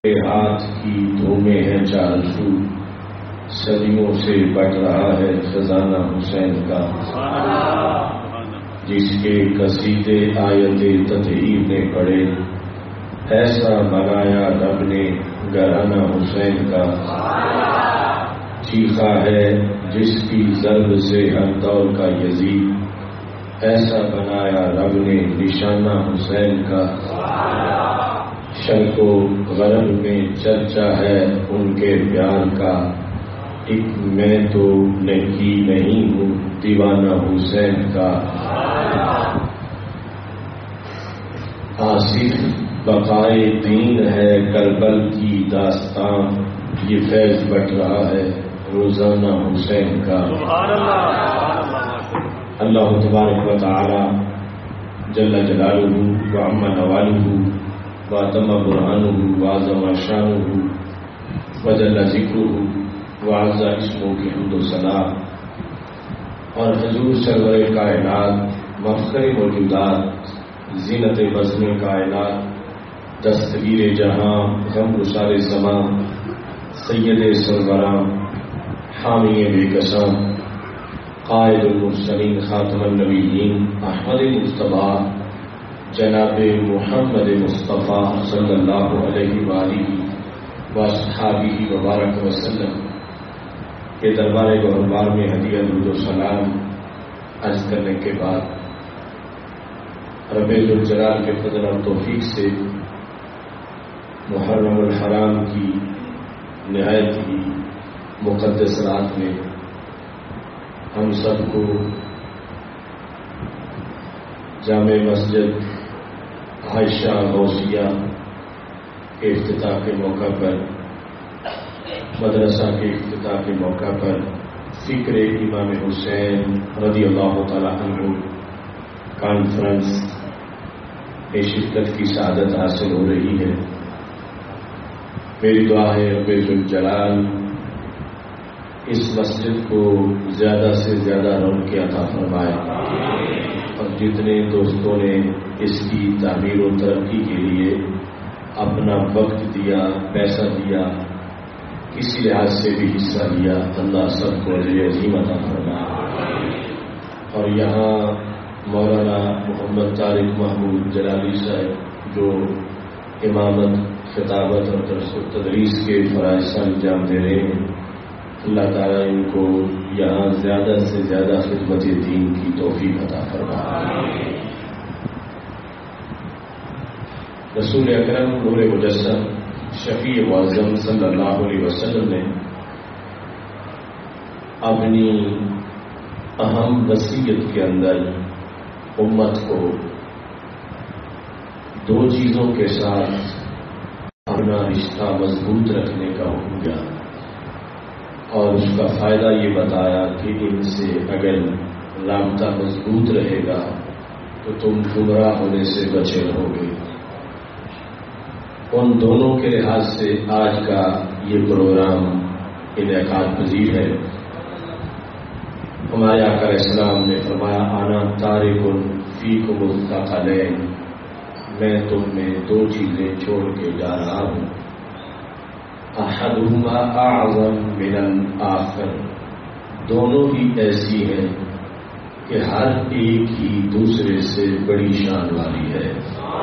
کے ہاتھ کی دھومے ہیں چار سو، صدیوں سے بٹ رہا ہے خزانہ حسین کا، جس کے قصیدے آیت تطہیر نے پڑھے، ایسا بنایا رب نے گھرانہ حسین کا، چیخا ہے جس کی ضرب سے ہر دور کا یزید، ایسا بنایا رب نے نشانہ حسین کا، شرق و غرب میں چرچا ہے ان کے پیار کا، ایک میں تو نہیں ہوں دیوانہ حسین کا، آصف بقائے دین ہے کربل کی داستان، یہ فیض بٹ رہا ہے روزانہ حسین کا۔ اللہ تبارک و تعالی جل جلالہ وعم نوالہ واتم برہانہ وعظم شانہ وجل ذکرہ وعز اسمہ کی حمد و ثنا، اور حضور سرور کائنات مفخر موجودات زینت بزم کائنات دستگیر جہاں غم گسار زمان سید سروراں حامی بے کساں قائد المرسلین خاتم النبیین احمد مصطفیٰ جناب محمد مصطفیٰ صلی اللہ علیہ وآلہ واصحابہ وبارک وسلم کے دربار گہربار میں ہدیہ درود و سلام عرض کرنے کے بعد رب ذوالجلال کے فضل اور توفیق سے محرم الحرام کی نہایت ہی مقدس رات میں ہم سب کو جامع مسجد عائشہ غوثیہ کے افتتاح کے موقع پر، مدرسہ کے افتتاح کے موقع پر فکر امام حسین رضی اللہ تعالی عنہ کانفرنس میں شرکت کی سعادت حاصل ہو رہی ہے۔ میری دعا ہے رب ذوالجلال اس مسجد کو زیادہ سے زیادہ رونق عطا فرمائے، اور جتنے دوستوں نے اس کی تعمیر و ترقی کے لیے اپنا وقت دیا، پیسہ دیا، کسی لحاظ سے بھی حصہ لیا، اللہ سب کو اجر عظیم عطا فرمائے۔ اور یہاں مولانا محمد طارق محمود جلالی صاحب جو امامت، خطابت اور درس و تدریس کے فرائض سے انجام دے رہے ہیں، اللہ تعالیٰ ان کو یہاں زیادہ سے زیادہ خدمت دین کی توفیق عطا فرمائے۔ رسول اکرم نور مجسم شفیع معظم صلی اللہ علیہ وسلم نے اپنی اہم وصیت کے اندر امت کو دو چیزوں کے ساتھ اپنا رشتہ مضبوط رکھنے کا حکم دیا، اور اس کا فائدہ یہ بتایا کہ ان سے اگر رابطہ مضبوط رہے گا تو تم گمراہ ہونے سے بچے رہو گے۔ ان دونوں کے لحاظ سے آج کا یہ پروگرام انعقاد پذیر ہے۔ ہمارے آقا اسلام نے فرمایا انا تارک فیکم الثقلین، میں تم میں دو چیزیں چھوڑ کے جا رہا ہوں، احدہما اعظم من الاخر، دونوں ہی ایسی ہیں کہ ہر ایک ہی دوسرے سے بڑی شان والی ہے۔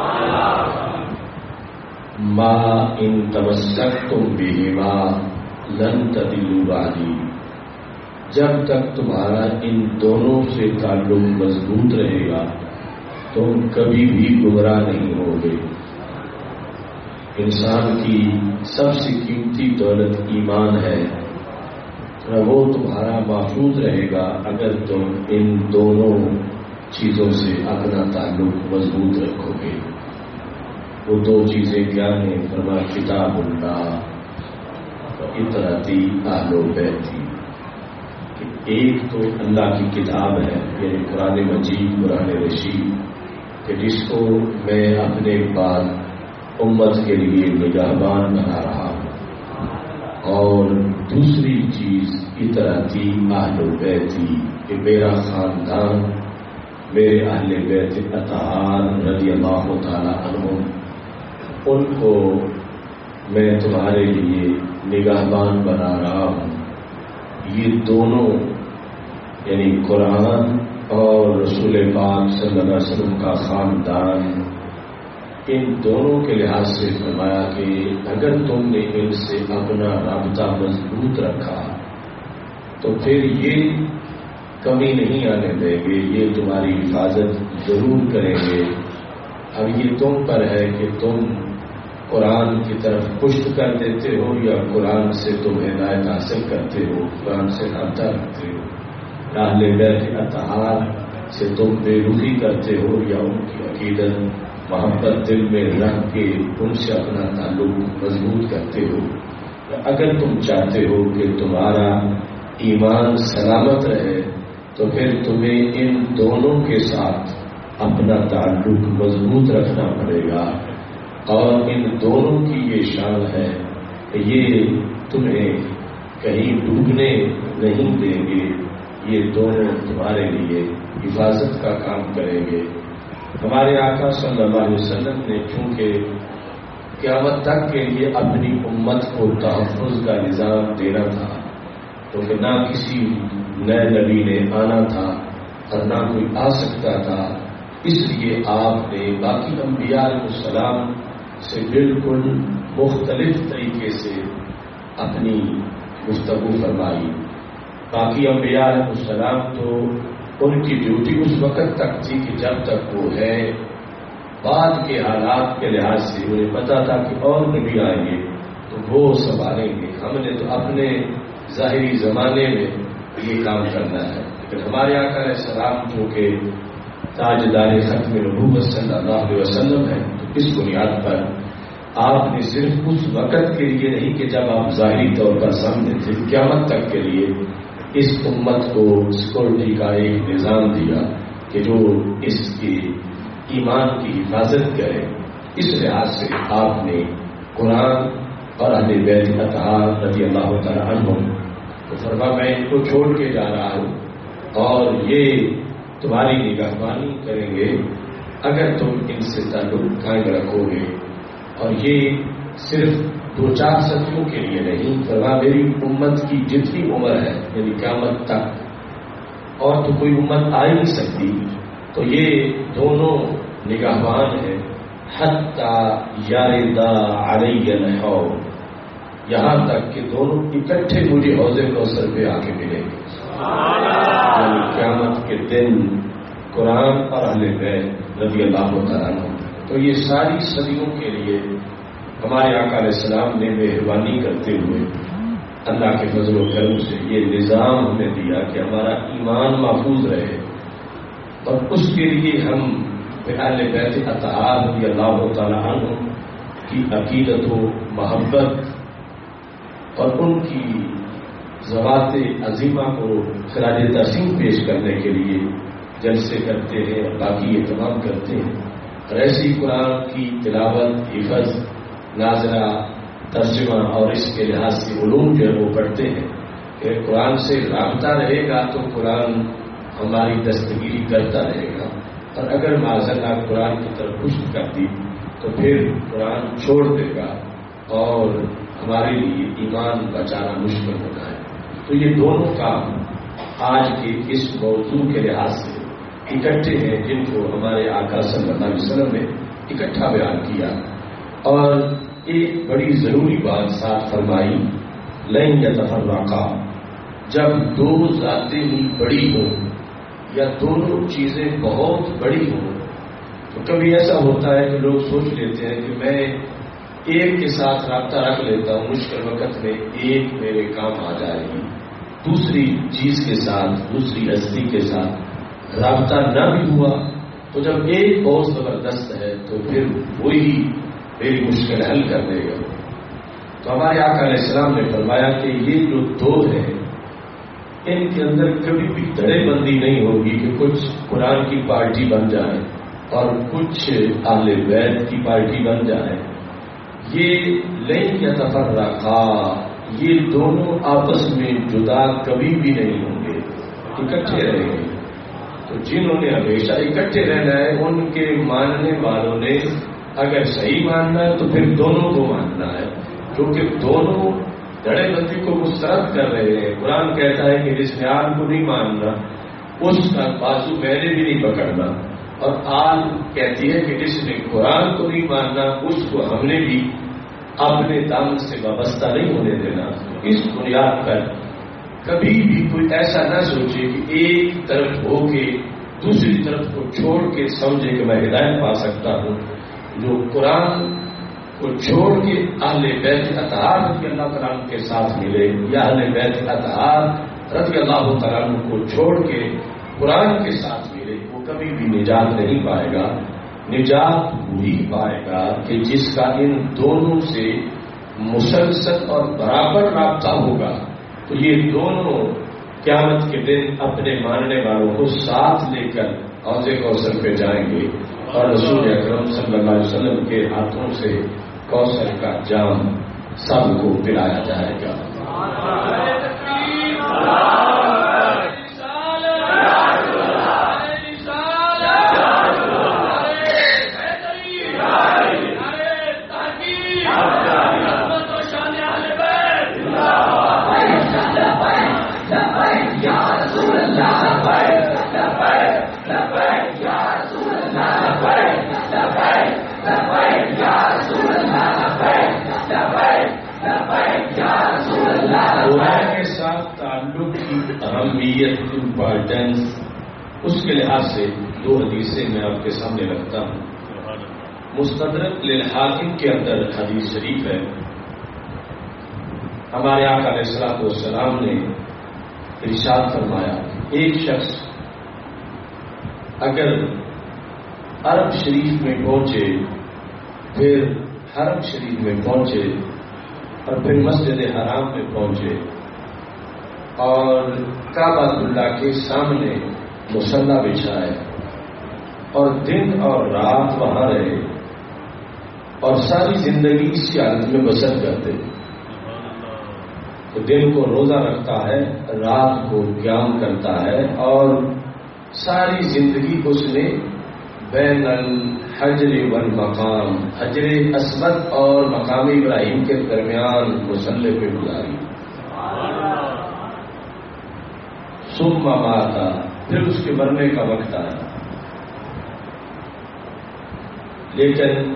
ما ان تمسکتم بہما لن تضلوا بعدی، جب تک تمہارا ان دونوں سے تعلق مضبوط رہے گا تم کبھی بھی گمراہ نہیں ہوگے۔ انسان کی سب سے قیمتی دولت ایمان ہے، وہ تمہارا محفوظ رہے گا اگر تم ان دونوں چیزوں سے اپنا تعلق مضبوط رکھو گے۔ وہ دو چیزیں کیا ہیں؟ فرمایا کتاب اللہ و اطاعتی اہل بیتی، کہ ایک تو اللہ کی کتاب ہے یعنی قرآن مجید، قرآن رشید، کہ جس کو میں اپنے بعد امت کے لیے نگہبان بنا رہا ہوں، اور دوسری چیز اطاعتی اہل بیتی، کہ میرا خاندان، میرے اہل بیت، اطہار رضی اللہ تعالی عنہم، ان کو میں تمہارے لیے نگہبان بنا رہا ہوں. یہ دونوں یعنی قرآن اور رسول پاک صلی اللہ علیہ وسلم کا خاندان، ان دونوں کے لحاظ سے فرمایا کہ اگر تم نے ان سے اپنا رابطہ مضبوط رکھا تو پھر یہ کمی نہیں آنے دیں گے، یہ تمہاری حفاظت ضرور کریں گے. اب یہ تم پر ہے کہ تم قرآن کی طرف پشت کر دیتے ہو یا قرآن سے تم ہدایت حاصل کرتے ہو، قرآن سے رابطہ رکھتے ہو. اہل بیت اطہار سے تم بے رخی کرتے ہو یا ان کی عقیدت محبت دل میں رکھ کے ان سے اپنا تعلق مضبوط کرتے ہو. اگر تم چاہتے ہو کہ تمہارا ایمان سلامت رہے تو پھر تمہیں ان دونوں کے ساتھ اپنا تعلق مضبوط رکھنا پڑے گا. اور ان دونوں کی یہ شان ہے کہ یہ تمہیں کہیں ڈوبنے نہیں دیں گے، یہ دونوں تمہارے لیے حفاظت کا کام کریں گے. ہمارے آقا صلی اللہ علیہ وسلم نے چونکہ قیامت تک کے لیے اپنی امت کو تحفظ کا نظام دینا تھا، کیونکہ نہ کسی نئے نبی نے آنا تھا اور نہ کوئی آ سکتا تھا، اس لیے آپ نے باقی انبیاء علیہ السلام سے بالکل مختلف طریقے سے اپنی گفتگو فرمائی. باقی انبیاء علیہ السلام تو ان کی ڈیوٹی اس وقت تک تھی کہ جب تک وہ ہے، بعد کے حالات کے لحاظ سے انہیں پتا تھا کہ اور نبی آئیں گے تو وہ سنبھالیں گے. ہم نے تو اپنے ظاہری زمانے میں یہ کام کرنا ہے. لیکن ہمارے آقا علیہ السلام جو کہ تاجدار ختم نبوت صلی اللہ علیہ وسلم ہے، تو اس بنیاد پر آپ نے صرف اس وقت کے لیے نہیں کہ جب آپ ظاہری طور پر سامنے تھے، قیامت تک کے لیے اس امت کو سیکورٹی کا ایک نظام دیا کہ جو اس کی ایمان کی حفاظت کرے. اس لحاظ سے آپ نے قرآن اور اہل بیت اطہار رضی اللہ تعالی عنہم تو فرمایا میں ان کو چھوڑ کے جا رہا ہوں اور یہ تمہاری نگہبانی کریں گے اگر تم ان سے تعلق قائم رکھو گے. اور یہ صرف 2-4 صدیوں کے لیے نہیں، فرمایا میری امت کی جتنی عمر ہے یعنی قیامت تک اور تو کوئی امت آ ہی نہیں سکتی، تو یہ دونوں نگہبان ہیں. حتی یاردا علی الحوض، یہاں تک کہ دونوں اکٹھے مجھے حوض کوثر پہ آ کے ملیں گے. یعنی قیامت کے دن قرآن اور اہل بیت رضی اللہ تعالیٰ عنہ. تو یہ ساری صدیوں کے لیے ہمارے آقا علیہ السلام نے مہربانی کرتے ہوئے اللہ کے فضل و کرم سے یہ نظام ہمیں دیا کہ ہمارا ایمان محفوظ رہے. اور اس کے لیے ہم اہل بیت اطہار رضی اللہ تعالیٰ عنہ کی عقیدت و محبت اور ان کی ذوات عظیمہ کو خراج تحسین پیش کرنے کے لیے جلسے کرتے ہیں اور باقی اہتمام کرتے ہیں. اور ایسی قرآن کی تلاوت، حفظ، ناظرہ، ترجمہ اور اس کے لحاظ سے علوم جو ہے وہ پڑھتے ہیں کہ قرآن سے رابطہ رہے گا تو قرآن ہماری دستگیری کرتا رہے گا. اور اگر معذلہ قرآن کی طرف پشت کر دی تو پھر قرآن چھوڑ دے گا اور ہمارے لیے ایمان بچانا مشکل ہوتا ہے. تو یہ دونوں کام آج کے اس موضوع کے لحاظ سے اکٹھے ہیں جن کو ہمارے آقا صلی اللہ علیہ وسلم نے اکٹھا بیان کیا. اور ایک بڑی ضروری بات ساتھ فرمائی، لن یتفرقا، جب دو ذاتیں ہی بڑی ہوں یا دونوں چیزیں بہت بڑی ہوں تو کبھی ایسا ہوتا ہے کہ لوگ سوچ لیتے ہیں کہ میں ایک کے ساتھ رابطہ رکھ لیتا ہوں، مشکل وقت میں ایک میرے کام آ جائے گی. دوسری چیز کے ساتھ، دوسری ہستی کے ساتھ رابطہ نہ بھی ہوا تو جب ایک بہت زبردست ہے تو پھر وہی میری مشکل حل کر دے گا. تو ہمارے آقا علیہ السلام نے فرمایا کہ یہ جو دو ہیں ان کے اندر کبھی بھی دڑے بندی نہیں ہوگی کہ کچھ قرآن کی پارٹی بن جائے اور کچھ اہل بیت کی پارٹی بن جائے. یہ لن یتفرقا، یہ دونوں آپس میں جدا کبھی بھی نہیں ہوں گے، اکٹھے رہیں گے. تو جنہوں نے ہمیشہ اکٹھے رہنا ہے ان کے ماننے والوں نے اگر صحیح ماننا ہے تو پھر دونوں کو ماننا ہے، کیونکہ دونوں دڑے بندی کو مسترد کر رہے ہیں. قرآن کہتا ہے کہ جس نے آل کو نہیں ماننا اس کا بازو میں نے بھی نہیں پکڑنا، اور آل کہتی ہے کہ جس نے قرآن کو نہیں ماننا اس کو ہم نے بھی اپنے دامن سے وابستہ نہیں ہونے دینا. اس بنیاد پر کبھی بھی کوئی ایسا نہ سوچے کہ ایک طرف ہو کے دوسری طرف کو چھوڑ کے سمجھے کہ میں ہدایت پا سکتا ہوں. جو قرآن کو چھوڑ کے اہل بیت اطہار رضی اللہ تعالیٰ عنہ کے ساتھ ملے، یا اہل بیت اطہار رضی اللہ تعالیٰ عنہ کو چھوڑ کے قرآن کے ساتھ ملے، وہ کبھی بھی نجات نہیں پائے گا. نجات وہی پائے گا کہ جس کا ان دونوں سے مسلسل اور برابر رابطہ ہوگا. تو یہ دونوں قیامت کے دن اپنے ماننے والوں کو ساتھ لے کر حوض کوثر پہ جائیں گے، اور رسول اکرم صلی اللہ علیہ وسلم کے ہاتھوں سے کوثر کا جام سب کو پلایا جائے گا. قرآن کے ساتھ تعلق کی اہمیت، امپارٹینس، اس کے لحاظ سے دو حدیثیں میں آپ کے سامنے رکھتا ہوں. مستدرک للحاکم کے اندر حدیث شریف ہے. ہمارے آقا علیہ الصلوۃ والسلام نے ارشاد فرمایا، ایک شخص اگر عرب شریف میں پہنچے، پھر حرم شریف میں پہنچے، اور پھر مسجد حرام میں پہنچے، اور کعبہ اللہ کے سامنے مصلی بچھائے اور دن اور رات وہاں رہے، اور ساری زندگی اسی حالت میں بسر کرتے. تو دن کو روزہ رکھتا ہے، رات کو قیام کرتا ہے، اور ساری زندگی اس نے بین الحجر والمقام، حجر اسود اور مقام ابراہیم کے درمیان مصلی پہ گزاری. ثم مات، پھر اس کے مرنے کا وقت آیا، لیکن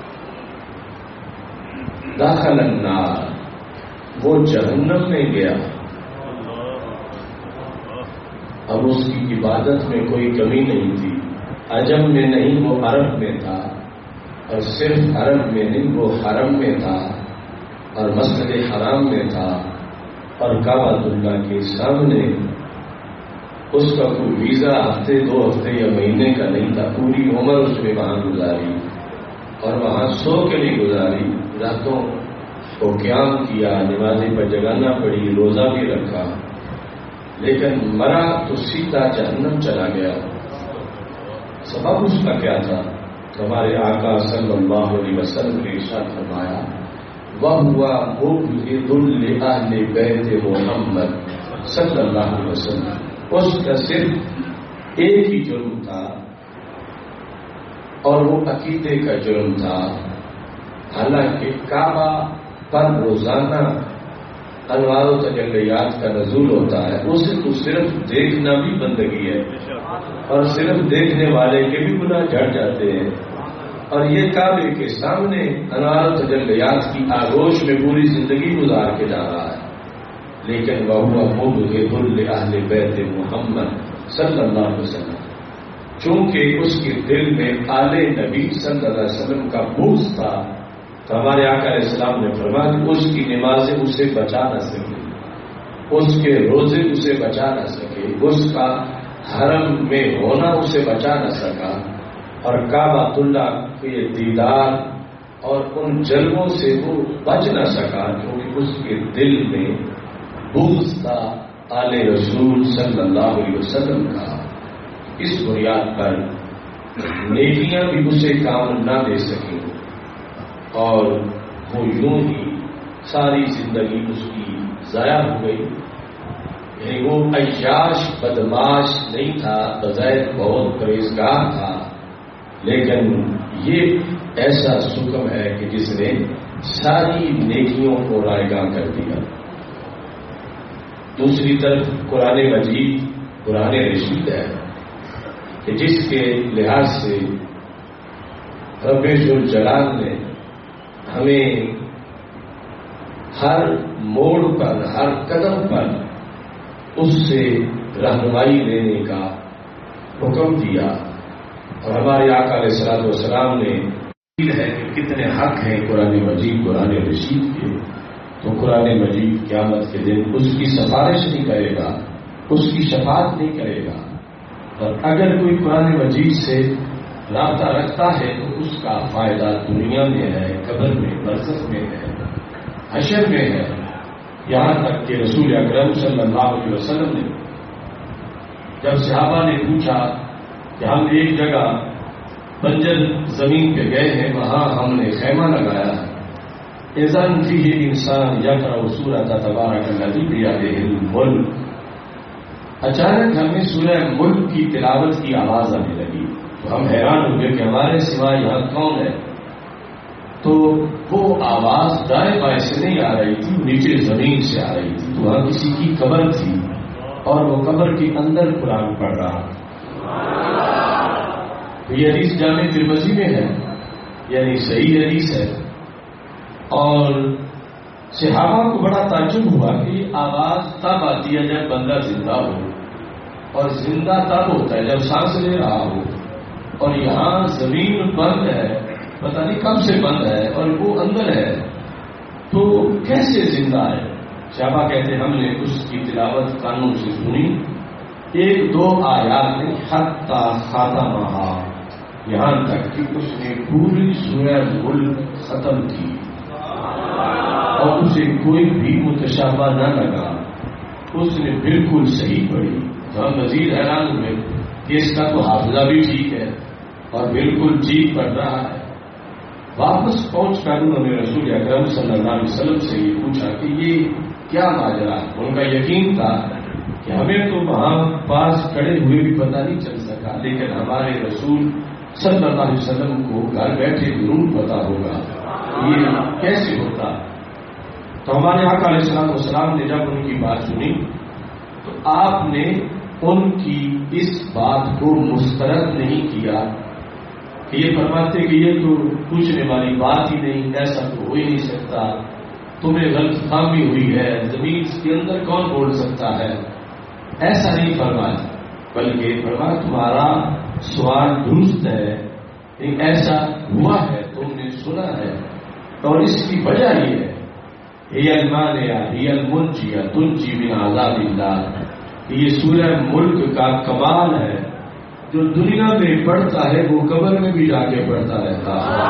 داخل النار، وہ جہنم میں گیا. اب اس کی عبادت میں کوئی کمی نہیں تھی. عجم میں نہیں، وہ عرب میں تھا، اور صرف عرب میں نہیں، وہ حرم میں تھا، اور مسجد حرام میں تھا، اور کعبہ اللہ کے سامنے. اس کا کوئی ویزا ہفتے، 2 ہفتے یا مہینے کا نہیں تھا. پوری عمر اس نے وہاں گزاری، اور وہاں سو کے نہیں گزاری. راتوں کو قیام کیا، نمازیں پر جگانا پڑی، روزہ بھی رکھا، لیکن مرا تو سیدھا جہنم چلا گیا. سبب اس کا کیا تھا؟ ہمارے آقا صلی اللہ علیہ وسلم نے ارشاد فرمایا، وَهُوَ مُبْغِضٌ لِأَهْلِ بَيْتِ محمد صلی اللہ علیہ وسلم. اس کا صرف ایک ہی جرم تھا، اور وہ عقیدے کا جرم تھا. حالانکہ کعبہ پر روزانہ انوار و تجلیات کا نزول ہوتا ہے، اسے تو صرف دیکھنا بھی بندگی ہے، اور صرف دیکھنے والے کے بھی گناہ جھڑ جاتے ہیں. اور یہ کعبے کے سامنے انوار و تجلیات کی آغوش میں پوری زندگی گزار کے جا رہا ہے. لیکن وَهُوَ مُبْغِضٌ لِأَهْلِ بَيْتِ محمد صلی اللہ علیہ وسلم، چونکہ اس کے دل میں آل نبی صلی اللہ علیہ وسلم کا بغض تھا، تو ہمارے آقا علیہ السلام نے فرمایا کہ اس کی نمازیں اسے بچا نہ سکے، اس کے روزے اسے بچا نہ سکے، اس کا حرم میں ہونا اسے بچا نہ سکا، اور کعبہ اللہ کے دیدار اور ان جلووں سے وہ بچ نہ سکا، کیونکہ اس کے دل میں بغض تھا آل رسول صلی اللہ علیہ وسلم کا. اس بنیاد پر نیکیاں بھی اسے کام نہ دے سکیں، اور وہ یوں ہی ساری زندگی اس کی ضائع ہو گئی. یعنی وہ عیاش بدماش نہیں تھا، بظاہر بہت پرہیزگار تھا، لیکن یہ ایسا سکم ہے کہ جس نے ساری نیکیوں کو رائیگاں کر دیا. دوسری طرف قرآن مجید قرآن رشید ہے کہ جس کے لحاظ سے رب ذوالجلال نے ہمیں ہر موڑ پر ہر قدم پر اس سے رہنمائی لینے کا حکم دیا. اور ہمارے آقا علیہ الصلوۃ والسلام نے ہے کہ کتنے حق ہیں قرآن مجید قرآن رشید کے. تو قرآن مجید قیامت کے دن اس کی سفارش نہیں کرے گا, اس کی شفاعت نہیں کرے گا. اور اگر کوئی قرآن مجید سے رابطہ رکھتا ہے تو اس کا فائدہ دنیا میں ہے, قبر میں, برزخ میں ہے, حشر میں ہے. یہاں تک کہ رسول اکرم صلی اللہ علیہ وسلم نے جب صحابہ نے پوچھا کہ ہم ایک جگہ بنجر زمین پہ گئے ہیں, وہاں ہم نے خیمہ لگایا ہے, اذن فیہ انسان یقرأ سورۃ تبارک الذی بیدہ الملک. اچانک ہمیں سورہ ملک کی تلاوت کی آواز آنے لگی تو ہم حیران ہوئے کہ ہمارے سوا یہاں کون ہے. تو وہ آواز دائیں بائیں سے نہیں آ رہی تھی, نیچے زمین سے آ رہی تھی. تو وہاں کسی کی قبر تھی اور وہ قبر کے اندر قرآن پڑھ رہا. یہ حدیث جامع ترمذی میں ہے, یعنی صحیح حدیث ہے. اور صحابہ کو بڑا تعجب ہوا کہ یہ آواز تب آتی ہے جب بندہ زندہ ہو, اور زندہ تب ہوتا ہے جب سانس لے رہا ہو. اور یہاں زمین بند ہے, پتہ نہیں کب سے بند ہے, اور وہ اندر ہے, تو کیسے زندہ ہے؟ صحابہ کہتے ہیں ہم نے اس کی تلاوت کانوں سے سنی, ایک دو آیات نے حتی خاتمہا, یہاں تک کہ اس نے پوری سورہ ملک ختم کی اور اسے کوئی بھی متشابہ نہ لگا, اس نے بالکل صحیح پڑھی. تو ہم مزید حیران ہوئے کہ اس کا تو حافظہ بھی ٹھیک ہے اور بالکل ٹھیک پڑھ رہا ہے. واپس پہنچ کر انہوں نے رسول اکرم صلی اللہ علیہ وسلم سے یہ پوچھا کہ یہ کیا ماجرا. ان کا یقین تھا کہ ہمیں تو وہاں پاس کھڑے ہوئے بھی پتہ نہیں چل سکا, لیکن ہمارے رسول صلی اللہ علیہ وسلم کو گھر بیٹھے ضرور پتا ہوگا یہ کیسے ہوتا. تو ہمارے آقا علیہ السلام والسلام نے جب ان کی بات سنی تو آپ نے ان کی اس بات کو مسترد نہیں کیا کہ یہ فرماتے کہ یہ تو پوچھنے والی بات ہی نہیں, ایسا تو ہو ہی نہیں سکتا, تمہیں غلط فہمی ہوئی ہے, زمین کے اندر کون بول سکتا ہے. ایسا نہیں فرمایا, بلکہ فرمایا تمہارا سوال درست ہے, ایسا ہوا ہے, تم نے سنا ہے, اور اس کی وجہ یہ ہے ہی المانعہ ہی المنجیہ تنجی من عذاب اللہ. یہ سورہ ملک کا کمال ہے, جو دنیا میں پڑھتا ہے وہ قبر میں بھی جا کے پڑھتا رہتا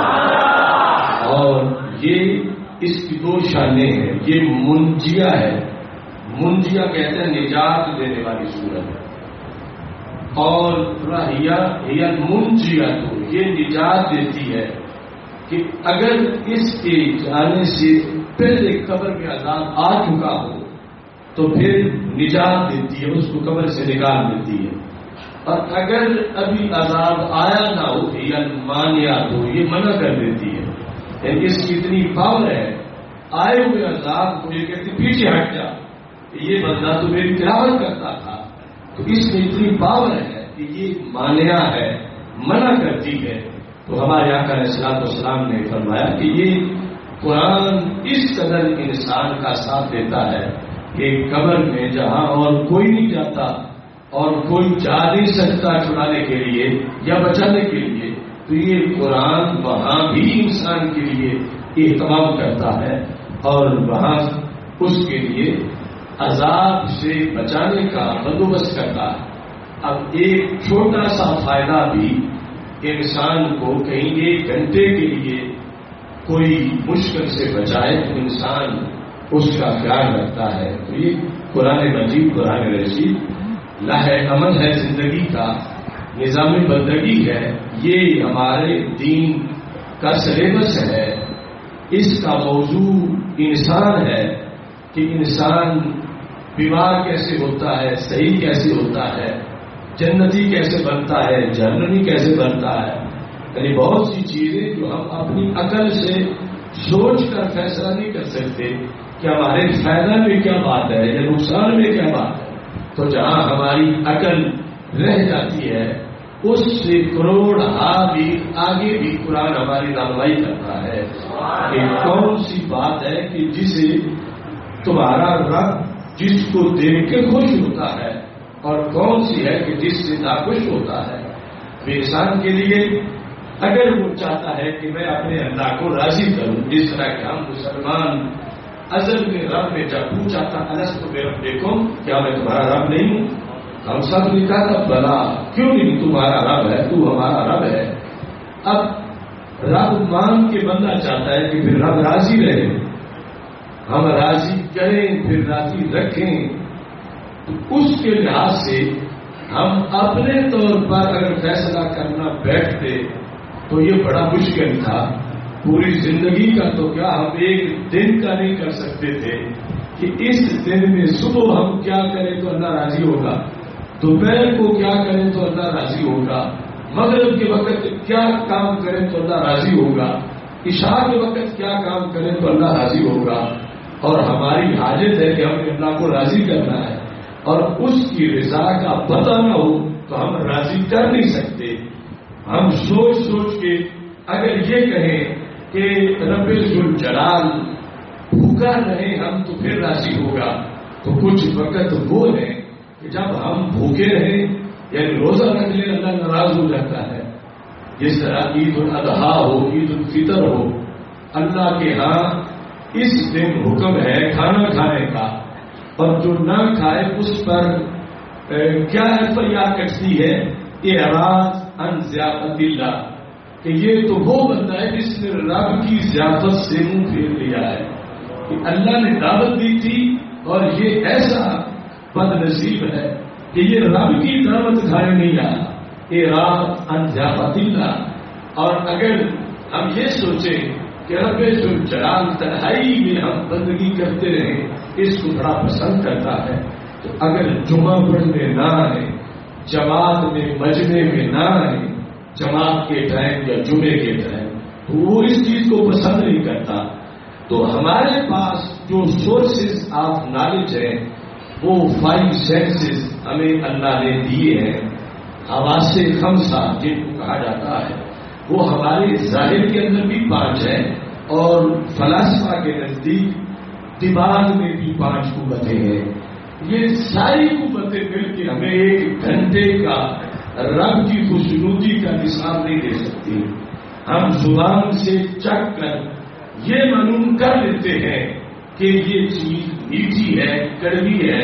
ہے. اور یہ اس کی دو شانیں ہیں. یہ منجیہ ہے, منجیہ کہتے ہیں نجات دینے والی سورت, اور ہی المنجیہ تو یہ نجات دیتی ہے کہ اگر اس کے جانے سے پہلے قبر میں عذاب آ چکا ہو تو پھر نجات دیتی ہے, اس کو قبر سے نکال دیتی ہے. اور اگر ابھی عذاب آیا نہ ہو یا مانیا تو یہ منع کر دیتی ہے. یعنی اس کی اتنی پاور ہے, آئے ہوئے عذاب کو یہ کہتے پیچھے ہٹ جا, یہ بندہ تو میری تلاوت کرتا تھا. تو اس میں اتنی پاور ہے کہ یہ مانیا ہے, منع کرتی ہے. تو ہمارے آقا علیہ الصلوۃ والسلام نے فرمایا کہ یہ قرآن اس قدر انسان کا ساتھ دیتا ہے کہ قبر میں جہاں اور کوئی نہیں جاتا اور کوئی جا نہیں سکتا چھڑانے کے لیے یا بچانے کے لیے, تو یہ قرآن وہاں بھی انسان کے لیے اہتمام کرتا ہے اور وہاں اس کے لیے عذاب سے بچانے کا بندوبست کرتا ہے. اب ایک چھوٹا سا فائدہ بھی انسان کو کہیں 1 گھنٹے کے لیے کوئی مشکل سے بچائے تو انسان اس کا خیال رکھتا ہے. تو یہ قرآن مجید قرآن رشید لہ عمل ہے, زندگی کا نظام بندگی ہے. یہ ہمارے دین کا سلیبس ہے, اس کا موضوع انسان ہے کہ انسان بیمار کیسے ہوتا ہے, صحیح کیسے ہوتا ہے, جنتی کیسے بنتا ہے, جہنمی کیسے بنتا ہے. یعنی بہت سی چیزیں جو ہم اپنی عقل سے سوچ کر فیصلہ نہیں کر سکتے کہ ہمارے فائدہ میں کیا بات ہے یا نقصان میں کیا بات ہے. تو جہاں ہماری عقل رہ جاتی ہے اس سے کروڑ آگے بھی قرآن ہماری رہنمائی کرتا ہے کہ کون سی بات ہے کہ جسے تمہارا رب جس کو دیکھ کے خوش ہوتا ہے اور کون سی ہے کہ جس سے ناخوش ہوتا ہے. انسان کے لیے اگر وہ چاہتا ہے کہ میں اپنے اللہ کو راضی کروں، جس طرح کہ ہم مسلمان ازل میں رب نے جب پوچھا تھا الست بربکم، کیا میں تمہارا رب نہیں ہوں؟ ہم سب نے کہا تھا بلا، کیوں نہیں، تمہارا رب ہے، تو ہمارا رب ہے. اب رب مان کے بندہ چاہتا ہے کہ پھر رب راضی رہے، ہم راضی کریں پھر راضی رکھیں. تو اس کے لحاظ سے ہم اپنے طور پر اگر فیصلہ کرنا بیٹھتے تو یہ بڑا مشکل تھا. پوری زندگی کا تو کیا ہم ایک دن کا نہیں کر سکتے تھے کہ اس دن میں صبح ہم کیا کریں تو اللہ راضی ہوگا، دوپہر کو کیا کریں تو اللہ راضی ہوگا، مغرب کے وقت کیا کام کریں تو اللہ راضی ہوگا، عشاء کے وقت کیا کام کریں تو اللہ راضی ہوگا. اور ہماری حاجت ہے کہ ہمیں اللہ کو راضی کرنا ہے اور اس کی رضا کا پتہ نہ ہو تو ہم راضی کر نہیں سکتے. ہم سوچ سوچ کے اگر یہ کہیں کہ رب ذوالجلال بھوکا رہے ہم تو پھر راضی ہوگا، تو کچھ وقت وہ ہے کہ جب ہم بھوکے رہیں یعنی روزہ رکھ لیں اللہ ناراض ہو جاتا ہے. جس طرح عید الاضحیٰ ہو، عید الفطر ہو، اللہ کے ہاں اس دن حکم ہے کھانا کھانے کا، اور جو نہ کھائے اس پر کیا فریاد کٹتی ہے، اعراض عن ضیافت اللہ، کہ یہ تو وہ بندہ ہے جس نے رب کی ضیافت سے منہ پھیر لیا ہے کہ اللہ نے دعوت دی تھی اور یہ ایسا بد نصیب ہے کہ یہ رب کی دعوت کھانے نہیں آیا. اعراض عن ضیافت اللہ. اور اگر ہم یہ سوچیں کہ رب ذوالجلال تنہائی میں ہم بندگی کرتے رہیں اس کو بڑا پسند کرتا ہے، تو اگر جمعہ پڑھنے نہ آئے، جماعت میں مجمع میں نہ آئے، جماعت کے ٹائم یا جمعے کے ٹائم، تو وہ اس چیز کو پسند نہیں کرتا. تو ہمارے پاس جو سورسز آف نالج ہیں وہ 5 سینسز ہمیں اللہ نے دیے ہیں. حواس خمسہ جن کو کہا جاتا ہے وہ ہمارے ظاہر کے اندر بھی 5 ہیں اور فلاسفہ کے نزدیک دماغ میں بھی 5 قوتیں ہیں. یہ ساری قوتیں مل کے ہمیں 1 گھنٹے کا رب کی خوشنودی کا نثار نہیں دے سکتی. ہم زبان سے چکھ کر یہ معلوم کر لیتے ہیں کہ یہ چیز میٹھی ہے، کڑوی ہے،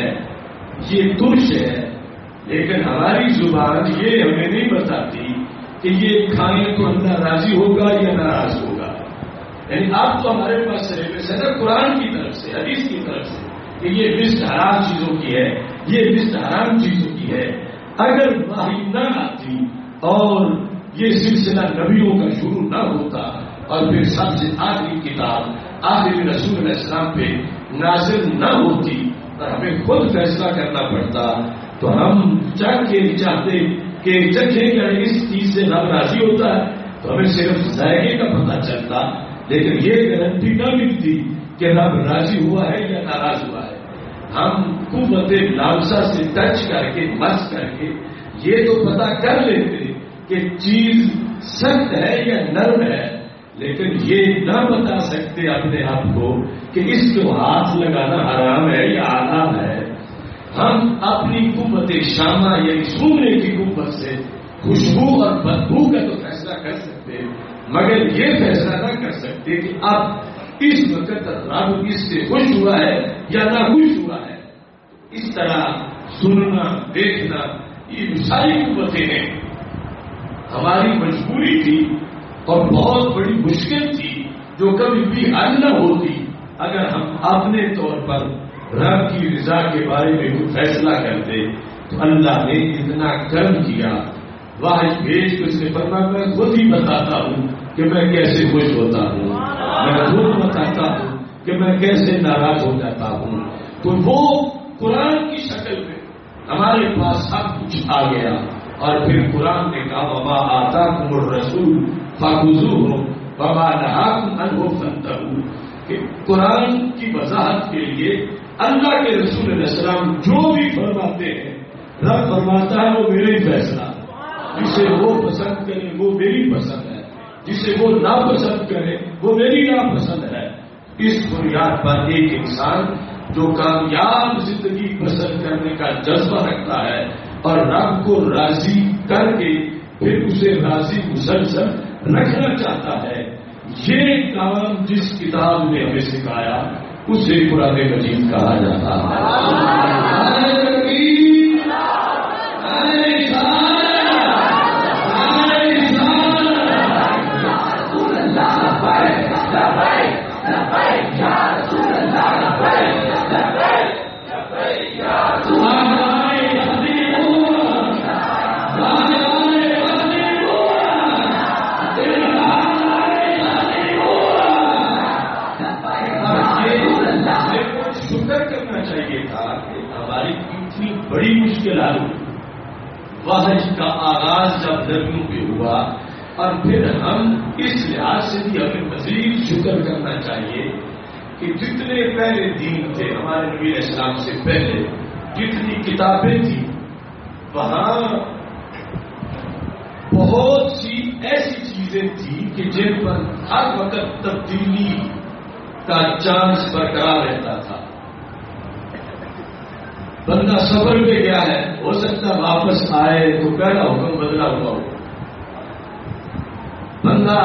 یہ ترش ہے، لیکن ہماری زبان یہ ہمیں نہیں بتاتی کہ یہ کھانے تو اللہ راضی ہوگا یا ناراض ہوگا. یعنی آپ تو ہمارے پاس سلیبس ہے نا قرآن کی طرف سے، حدیث کی طرف سے، کہ یہ لسٹ حرام چیزوں کی ہے، یہ لسٹ حرام چیزوں کی ہے. اگر وحی نہ آتی اور یہ سلسلہ نبیوں کا شروع نہ ہوتا اور پھر سب سے آخری کتاب آخری رسول علیہ السلام پہ نازل نہ ہوتی اور ہمیں خود فیصلہ کرنا پڑتا تو ہم چاہتے کہ چکھے کیا اس چیز سے رب راضی ہوتا ہے تو ہمیں صرف ذائقے کا پتہ چلتا، لیکن یہ گارنٹی نہ ملتی کہ رب راضی ہوا ہے یا ناراض ہوا ہے. ہم قوت لامسہ سے ٹچ کر کے مس کر کے یہ تو پتہ کر لیتے کہ چیز سخت ہے یا نرم ہے، لیکن یہ نہ بتا سکتے اپنے آپ کو کہ اس کو ہاتھ لگانا حرام ہے یا حلال ہے. ہم اپنی قوت شامہ یعنی سونگنے کی قوت سے خوشبو اور بدبو کا تو فیصلہ کر سکتے، مگر یہ فیصلہ نہ کر سکتے کہ اب اس وقت رب اس سے خوش ہوا ہے یا نہ خوش ہوا ہے. اس طرح سننا دیکھنا یہ ساری قوتیں ہیں. ہماری مجبوری تھی اور بہت بڑی مشکل تھی جو کبھی بھی حل نہ ہوتی اگر ہم اپنے طور پر رب کی رضا کے بارے میں کوئی فیصلہ کرتے. تو اللہ نے اتنا کرم کیا، وحی بھیج کے اس نے فرمایا میں خود ہی بتاتا ہوں کہ میں کیسے خوش ہوتا ہوں، میں خود بتاتا ہوں کہ میں کیسے ناراض ہو جاتا ہوں. تو وہ قرآن کی شکل میں ہمارے پاس سب کچھ آ گیا. اور پھر قرآن نے کہا وما آتاکم الرسول فخذوہ وما نہاکم عنہ فانتہوا، کہ قرآن کی وضاحت کے لیے اللہ کے رسول علیہ السلام جو بھی فرماتے ہیں، رب فرماتا ہے وہ میرا ہی فیصلہ، جسے وہ پسند کرے وہ میری پسند ہے، جسے وہ ناپسند کرے وہ میری ناپسند ہے۔ اس بنیاد پر ایک انسان جو کامیاب زندگی بسر کرنے کا جذبہ رکھتا ہے اور رب کو راضی کر کے پھر اسے راضی مسلسل رکھنا چاہتا ہے، یہ کام جس کتاب نے ہمیں سکھایا اسے قرآن مجید کہا جاتا ہے۔ بڑی مشکل حال وحج کا آغاز جب نبیوں پہ ہوا، اور پھر ہم اس لحاظ سے بھی ہمیں مزید شکر کرنا چاہیے کہ جتنے پہلے دین تھے ہمارے نبی علیہ السلام سے پہلے، جتنی کتابیں تھیں، وہاں بہت سی ایسی چیزیں تھیں کہ جن پر ہر وقت تبدیلی کا چانس برقرار رہتا تھا۔ بندہ سفر پہ گیا ہے، ہو سکتا واپس آئے تو پہلا حکم بدلا ہوا ہو۔ بندہ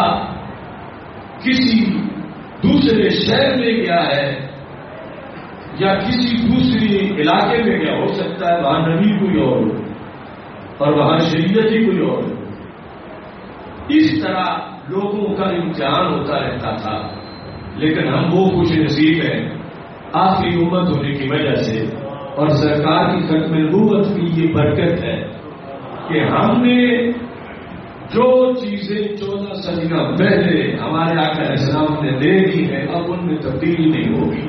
کسی دوسرے شہر میں گیا ہے یا کسی دوسری علاقے میں گیا، ہو سکتا ہے وہاں نبی کوئی اور ہو اور وہاں شریعت ہی کوئی اور ہو۔ اس طرح لوگوں کا امتحان ہوتا رہتا تھا، لیکن ہم وہ خوش نصیب ہیں آخری امت ہونے کی وجہ سے، اور سرکار کی ختم نبوت کی یہ برکت ہے کہ ہم نے جو چیزیں 14 صدیاں پہلے ہمارے آقا علیہ السلام نے دے دی ہیں اب ان میں تبدیلی نہیں ہوگی۔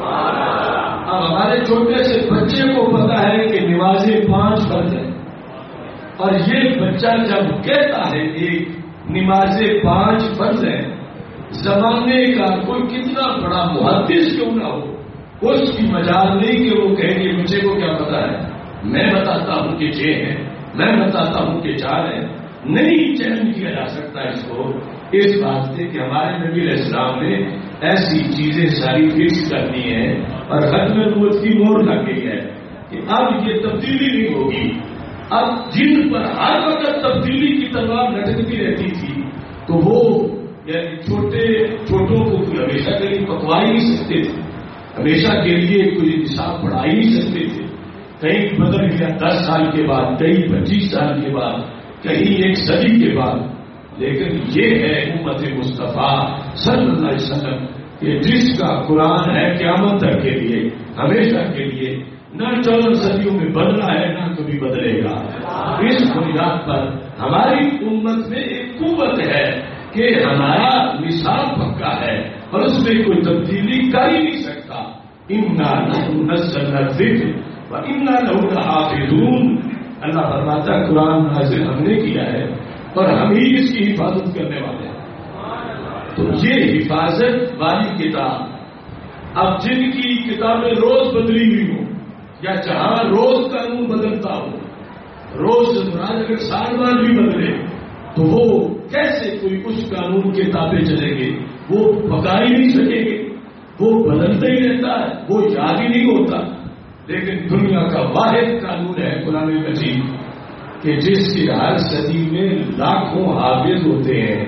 اب ہمارے چھوٹے سے بچے کو پتا ہے کہ نمازیں 5 فرض ہیں، اور یہ بچہ جب کہتا ہے ایک نمازیں 5 فرض ہیں، زمانے کا کوئی کتنا بڑا محدث کیوں نہ ہو، اس کی مجال نہیں کہ وہ کہیں گے مجھے کو کیا پتا ہے، میں بتاتا ہوں کہ 6 ہیں، میں بتاتا ہوں کہ 4 ہیں۔ نہیں چیلنج کیا جا سکتا اس کو، اس بات سے کہ ہمارے نبی علیہ السلام نے ایسی چیزیں ساری فکس کر دی ہیں اور ختم نبوت کی مہر لگ گئی ہے کہ اب یہ تبدیلی نہیں ہوگی۔ اب جن پر ہر وقت تبدیلی کی تلوار لٹکتی رہتی تھی تو وہ یعنی چھوٹوں کو ہمیشہ کے لیے پکوا ہی نہیں سکتے تھے، ہمیشہ کے لیے کوئی نصاب پڑھا ہی نہیں سکتے تھے، کہیں بدل گیا 10 سال کے بعد، کہیں 25 سال کے بعد، کہیں 1 صدی کے بعد۔ لیکن یہ ہے امت مصطفیٰ صلی اللہ علیہ وسلم کہ جس کا قرآن ہے قیامت تک کے لیے، ہمیشہ کے لیے، نہ 14 صدیوں میں بدلا ہے نہ کبھی بدلے گا۔ اس بنیاد پر ہماری امت میں ایک قوت ہے کہ ہمارا نصاب پکا ہے اور اس میں کوئی تبدیلی کر ہی نہیں سکتا۔ اِنَّا نَحْنُ نَزَّلْنَا الذِّكْرَ وَإِنَّا لَهُ لَحَافِظُونَ۔ اللہ فرماتا ہے قرآن نازل ہم نے کیا ہے اور ہم ہی اس کی حفاظت کرنے والے ہیں۔ تو یہ حفاظت والی کتاب، اب جن کی کتابیں روز بدلی ہوئی ہوں یا جہاں روز قانون بدلتا ہو، روز اگر سال بعد بھی بدلے تو وہ کیسے کوئی اس قانون کے تابع چلیں گے؟ وہ پکا ہی نہیں سکیں گے، وہ بدلتا ہی رہتا ہے، وہ یاد ہی نہیں ہوتا۔ لیکن دنیا کا واحد قانون ہے قرآن مجید کہ جس کی ہر صدی میں لاکھوں حافظ ہوتے ہیں،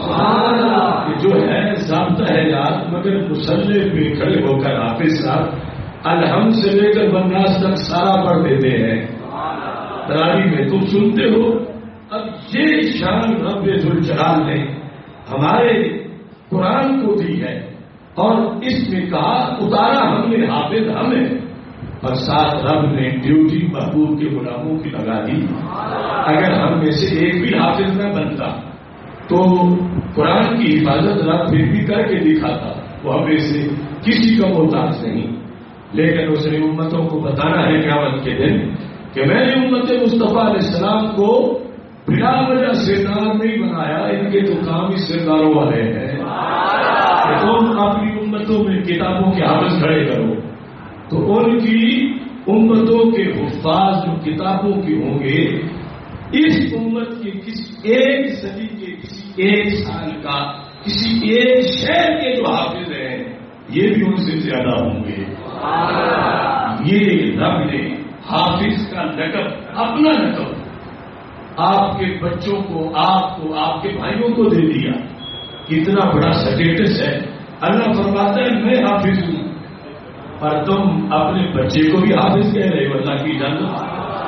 کہ جو ہے ضابطہ ہے یاد، مگر مسلح پہ کھڑے ہو کر حافظ صاحب الحمد سے لے کر بناس تک سارا پڑھ دیتے ہیں تراویح میں، تم سنتے ہو۔ اب یہ شان رب ذوالجلال نے ہمارے قرآن کو دی ہے اور اس میں کہا اتارا ہم نے، حافظ ہمیں، اور ساتھ رب نے ڈیوٹی محبوب کے غلاموں کی لگا دی۔ اگر ہم میں سے ایک بھی حافظ نہ بنتا تو قرآن کی حفاظت رب پھر بھی کر کے دکھاتا، وہ ہمیں سے کسی کا محتاج نہیں۔ لیکن اس نے امتوں کو بتانا ہے قیامت کے دن کہ میں نے امت مصطفیٰ علیہ السلام کو بلا وجہ سردار نہیں بنایا، ان کے تو کام ہی سرداروں والے ہیں کہ تم اپنی امتوں میں کتابوں کے حافظ کھڑے کرو، تو ان کی امتوں کے حفاظ جو کتابوں کے ہوں گے، اس امت کے کسی ایک صدی کے کسی ایک سال کا کسی ایک شہر کے جو حافظ ہیں یہ بھی ان سے زیادہ ہوں گے۔ یہ رب نے حافظ کا لقب، اپنا لقب آپ کے بچوں کو، آپ کو، آپ کے بھائیوں کو دے دیا۔ کتنا بڑا سٹیٹس ہے۔ اللہ فرماتا ہے میں حافظ ہوں، اور تم اپنے بچے کو بھی حافظ کہہ رہے ہو۔ اللہ کی جانت،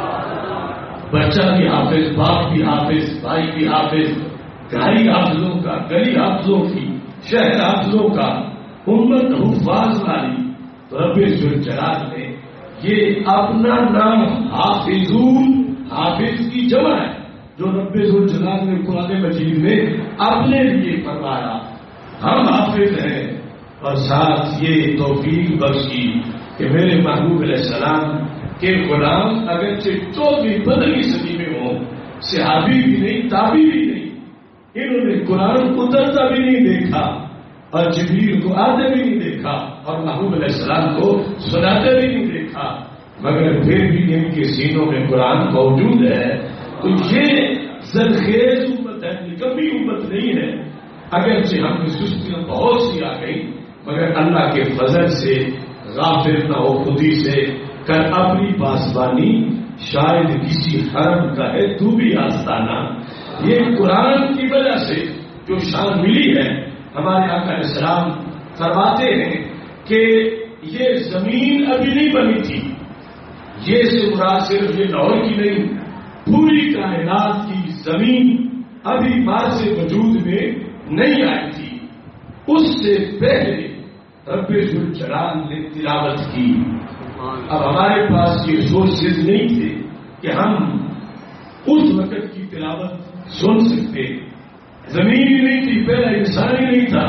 بچہ بھی حافظ، باپ بھی حافظ، بھائی بھی حافظ، گھری حافظوں کا، گلی حافظوں کی، شہر حافظوں کا، امت حفاظ والی۔ تو رب ذوالجلال نے یہ اپنا نام حافظون، حافظ کی جمع ہے جو رب ذوالجلال نے قرآن مجید میں اپنے لیے فرمایا ہم حافظ ہیں، اور ساتھ یہ توفیق بخشی کہ میرے محبوب علیہ السلام کہ غلام اگرچہ 14ویں 15ویں صدی میں ہوں، صحابی بھی نہیں، تابعی بھی نہیں، انہوں نے قرآن اترتا بھی نہیں دیکھا اور جبریل کو آتے بھی نہیں دیکھا اور محبوب علیہ السلام کو سناتے بھی نہیں دیکھا، مگر پھر بھی ان کے سینوں میں قرآن موجود ہے۔ تو یہ زرخیز امت ہے، نکمی امت نہیں ہے۔ اگرچہ ہم میں سستیاں بہت سی آ گئی، مگر اللہ کے فضل سے غافل نہ ہو خودی سے کر اپنی پاسبانی، شاید کسی حرم کا ہے تو بھی آستانہ۔ یہ قرآن کی وجہ سے جو شان ملی ہے، ہمارے آقا علیہ السلام فرماتے ہیں کہ یہ زمین ابھی نہیں بنی تھی، یہ مراد صرف یہ لاہور کی نہیں، پوری کائنات کی زمین ابھی بعد سے وجود میں نہیں آئی تھی، اس سے پہلے رب ذوالجلال نے تلاوت کی۔ اب ہمارے پاس یہ سورسز نہیں تھے کہ ہم اس وقت کی تلاوت سن سکتے، زمین ہی نہیں تھی، پہلا انسان ہی نہیں تھا۔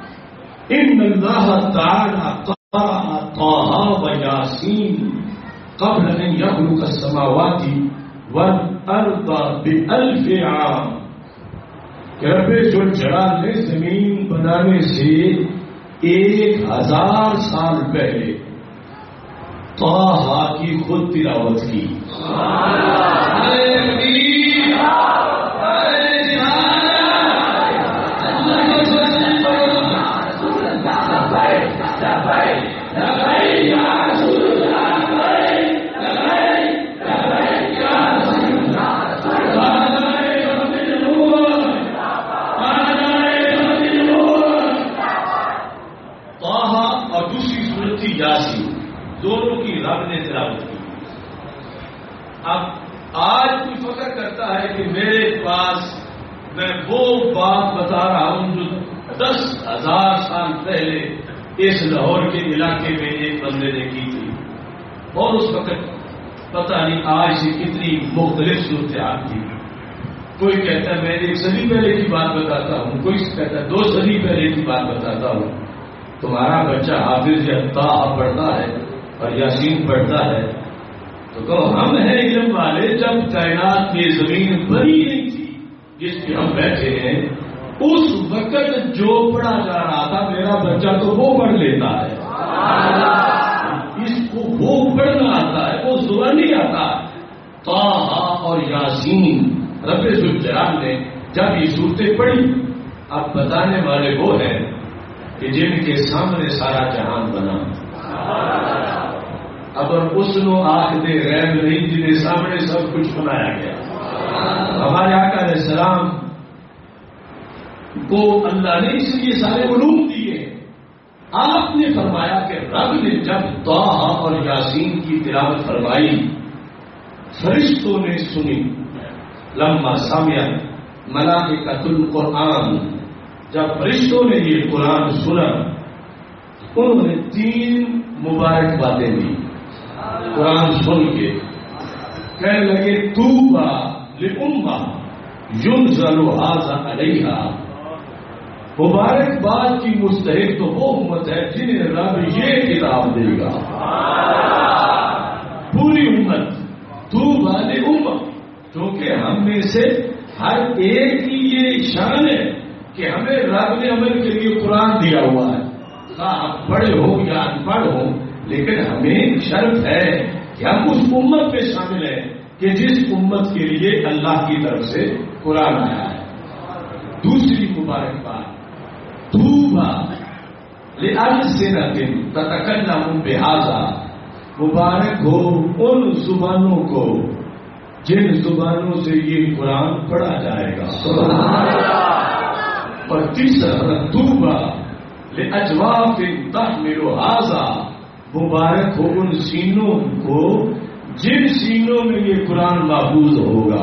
ان اللہ تعالی قرأ طٰہٰ و یاسین قبل ان یخلق السماوات والارض بألف عام، کہ رب ذوالجلال نے زمین بنانے سے 1000 سال پہلے طٰہٰ کی خود تلاوت کی۔ دونوں کی رب نے تلاوت کی۔ اب آج کوئی فخر کرتا ہے کہ میرے پاس میں وہ بات بتا رہا ہوں جو 10,000 سال پہلے اس لاہور کے علاقے میں ایک بندے نے کی تھی، اور اس وقت پتہ نہیں آج سے کتنی مختلف صورتحال تھی۔ کوئی کہتا ہے میں 1 صدی پہلے کی بات بتاتا ہوں، کوئی کہتا ہے 2 صدی پہلے کی بات بتاتا ہوں۔ تمہارا بچہ حافظ یا طٰہٰ پڑھتا ہے اور یاسین پڑھتا ہے تو کہو ہم ہیں علم والے، جب کائنات میں زمین بنی نہیں تھی جس پہ ہم بیٹھے ہیں، اس وقت جو پڑھا جا رہا تھا میرا بچہ تو وہ پڑھ لیتا ہے، اس کو وہ پڑھنا آتا ہے، وہ زبانی آتا ہے۔ طٰہٰ اور یاسین رب ذوالجلال نے جب یہ صورتیں پڑھی، اب بتانے والے وہ ہیں کہ جن کے سامنے سارا جہان بنا، اگر اس نو آنکھ دے غیب نہیں جنہیں سامنے سب کچھ بنایا گیا۔ ہمارے آقا علیہ السلام کو اللہ نے اس لیے سارے علوم دیے۔ آپ نے فرمایا کہ رب نے جب طٰہٰ اور یاسین کی تلاوت فرمائی، فرشتوں نے سنی، لما سمع ملائکۃ القرآن، جب فرشتوں نے یہ قرآن سنا انہوں نے 3 مبارک باتیں دی۔ قرآن سن کے کہنے لگے طوبیٰ لأمہ ينزل ھذا علیہا، مبارکباد کی مستحق تو وہ امت ہے جنہیں رب یہ کتاب دے گا۔ پوری امت طوبیٰ لأمہ، کیونکہ ہم میں سے ہر ایک کی یہ شان ہے کہ ہمیں رب نے عمل کے لیے قرآن دیا ہوا ہے، آپ پڑھے ہو یا ان پڑھ ہو، لیکن ہمیں شرط ہے کہ ہم اس امت میں شامل ہیں کہ جس امت کے لیے اللہ کی طرف سے قرآن آیا ہے۔ دوسری مبارک بات، طوبیٰ لألسنۃ تتکلم بہذا، مبارک ہو ان زبانوں کو جن زبانوں سے یہ قرآن پڑھا جائے گا۔ اور تیسرا، طوبیٰ لأجواف تحمل ھذا، مبارک ہو ان سینوں کو جن سینوں میں یہ قرآن محفوظ ہوگا۔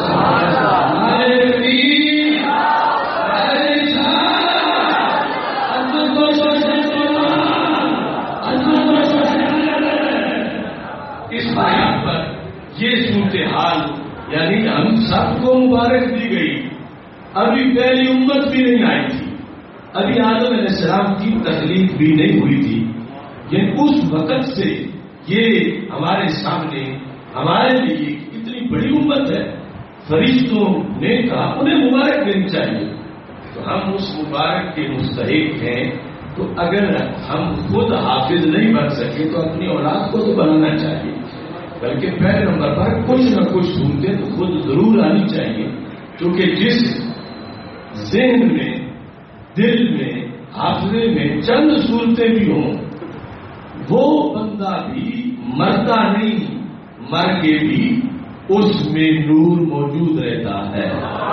اس بات پر یہ صورتحال یعنی ہم سب کو مبارک دی گئی، ابھی پہلی امت بھی نہیں آئی تھی، ابھی آدم علیہ السلام کی تخلیق بھی نہیں ہوئی تھی، یعنی اس وقت سے یہ ہمارے سامنے ہمارے لیے اتنی بڑی امت ہے، فرشتوں نے کہا انہیں مبارک دینی چاہیے، تو ہم اس مبارک کے مستحق ہیں۔ تو اگر ہم خود حافظ نہیں بن سکے تو اپنی اولاد کو تو بنانا چاہیے، بلکہ پہلے نمبر پر کچھ نہ کچھ سنتے تو خود ضرور آنی چاہیے، کیونکہ جس ذہن میں، دل میں، حافظے میں چند صورتیں بھی ہوں، وہ بندہ بھی مرتا نہیں، مر کے بھی اس میں نور موجود رہتا ہے۔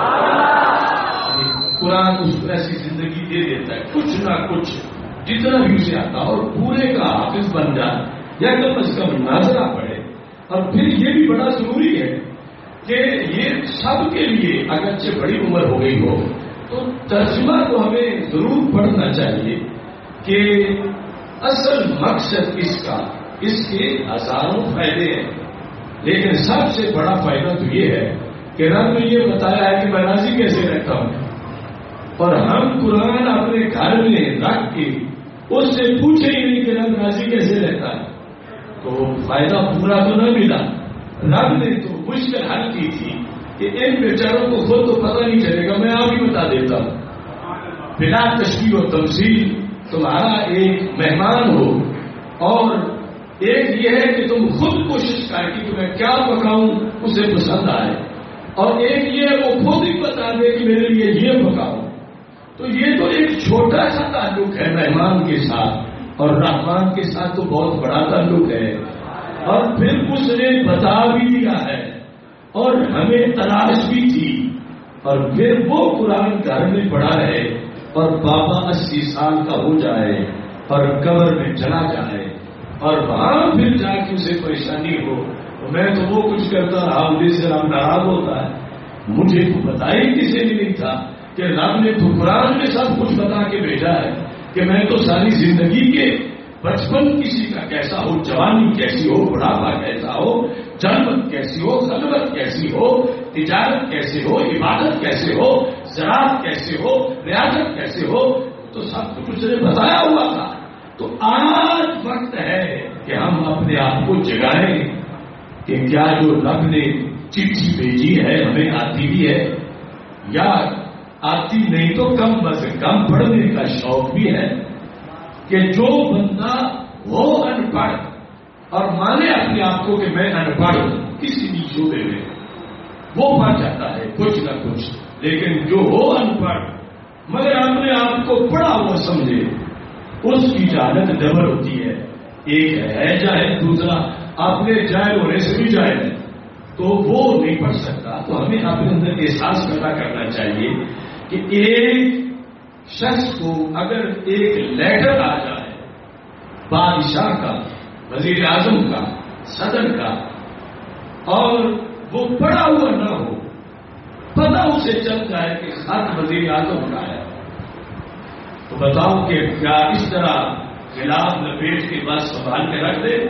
قرآن اس کو ایسی زندگی دے دیتا ہے، کچھ نہ کچھ جتنا بھی اسے آتا اور پورے کا حافظ بن جائے یا کم از کم ناظرہ پڑے۔ اور پھر یہ بھی بڑا ضروری ہے کہ یہ سب کے لیے اگرچہ بڑی عمر ہو گئی ہو تو ترجمہ تو ہمیں ضرور پڑھنا چاہیے کہ اصل مقصد اس کا، اس کے ہزاروں فائدے ہیں، لیکن سب سے بڑا فائدہ تو یہ ہے کہ رب نے یہ بتایا ہے کہ میں راضی کیسے رہتا ہوں، اور ہم قرآن اپنے گھر میں رکھ کے اس سے پوچھے ہی نہیں کہ رب راضی کیسے رہتا ہے، تو فائدہ پورا تو نہ ملا۔ رب نے تو مشکل حل کی تھی کہ ان بیچاروں کو خود تو پتہ نہیں چلے گا، میں آپ ہی بتا دیتا ہوں، بلا تشبیہ و تمثیل تمہارا ایک مہمان ہو، اور ایک یہ ہے کہ تم خود کوشش کر کہ تمہیں کیا پکاؤں اسے پسند آئے، اور ایک یہ ہے وہ خود ہی بتا دے کہ میرے لیے یہ پکاؤ۔ تو یہ تو ایک چھوٹا سا تعلق ہے مہمان کے ساتھ، اور رحمان کے ساتھ تو بہت بڑا تعلق ہے، اور پھر اس نے بتا بھی دیا ہے اور ہمیں تلاش بھی تھی، اور پھر وہ قرآن گھر میں پڑا رہے اور بابا 80 سال کا ہو جائے اور قبر میں چلا جائے اور وہاں پھر جا کے اسے پریشانی ہو، تو میں تو وہ کچھ کرتا رہا، مجھے سے رب ناراض ہوتا ہے، مجھے تو بتا ہی کسی نے نہیں تھا کہ رب نے تو قرآن میں سب کچھ بتا کے بھیجا ہے کہ میں تو ساری زندگی کے بچپن کسی کا کیسا ہو، جوانی کیسی ہو، بڑھاپا کیسا ہو، جنمت کیسی ہو، خلوت کیسی ہو، تجارت کیسے ہو، عبادت کیسے ہو، زراعت کیسے ہو، ریاضت کیسے ہو، تو سب کچھ اس نے بتایا ہوا تھا۔ تو آج وقت ہے کہ ہم اپنے آپ کو جگائیں کہ کیا جو رب نے چٹھی بھیجی ہے ہمیں آتی بھی ہے، یا آتی نہیں تو کم از کم پڑھنے کا شوق بھی ہے، کہ جو بندہ ہو ان پڑھ اور مانے اپنے آپ کو کہ میں ان پڑھ ہوں کسی بھی شعبے میں، وہ پڑھ جاتا ہے کچھ نہ کچھ، لیکن جو ہو ان پڑھ مگر اپنے آپ کو پڑھا ہوا سمجھے، اس کی جہالت ڈبل ہوتی ہے، ایک ہے جاہل، دوسرا اپنے جاہل ہونے سے بھی جاہل ہے، تو وہ نہیں پڑھ سکتا۔ تو ہمیں اپنے اندر احساس پیدا کرنا چاہیے کہ ایک شخص کو اگر ایک لیٹر آ جائے بادشاہ کا، وزیر اعظم کا، صدر کا، اور وہ پڑھا ہوا نہ ہو، پتہ اسے چل جائے کہ خط وزیر اعظم کا ہے، تو بتاؤ کہ کیا اس طرح خلاف لپیٹ کے بعد سنبھال کے رکھ دے؟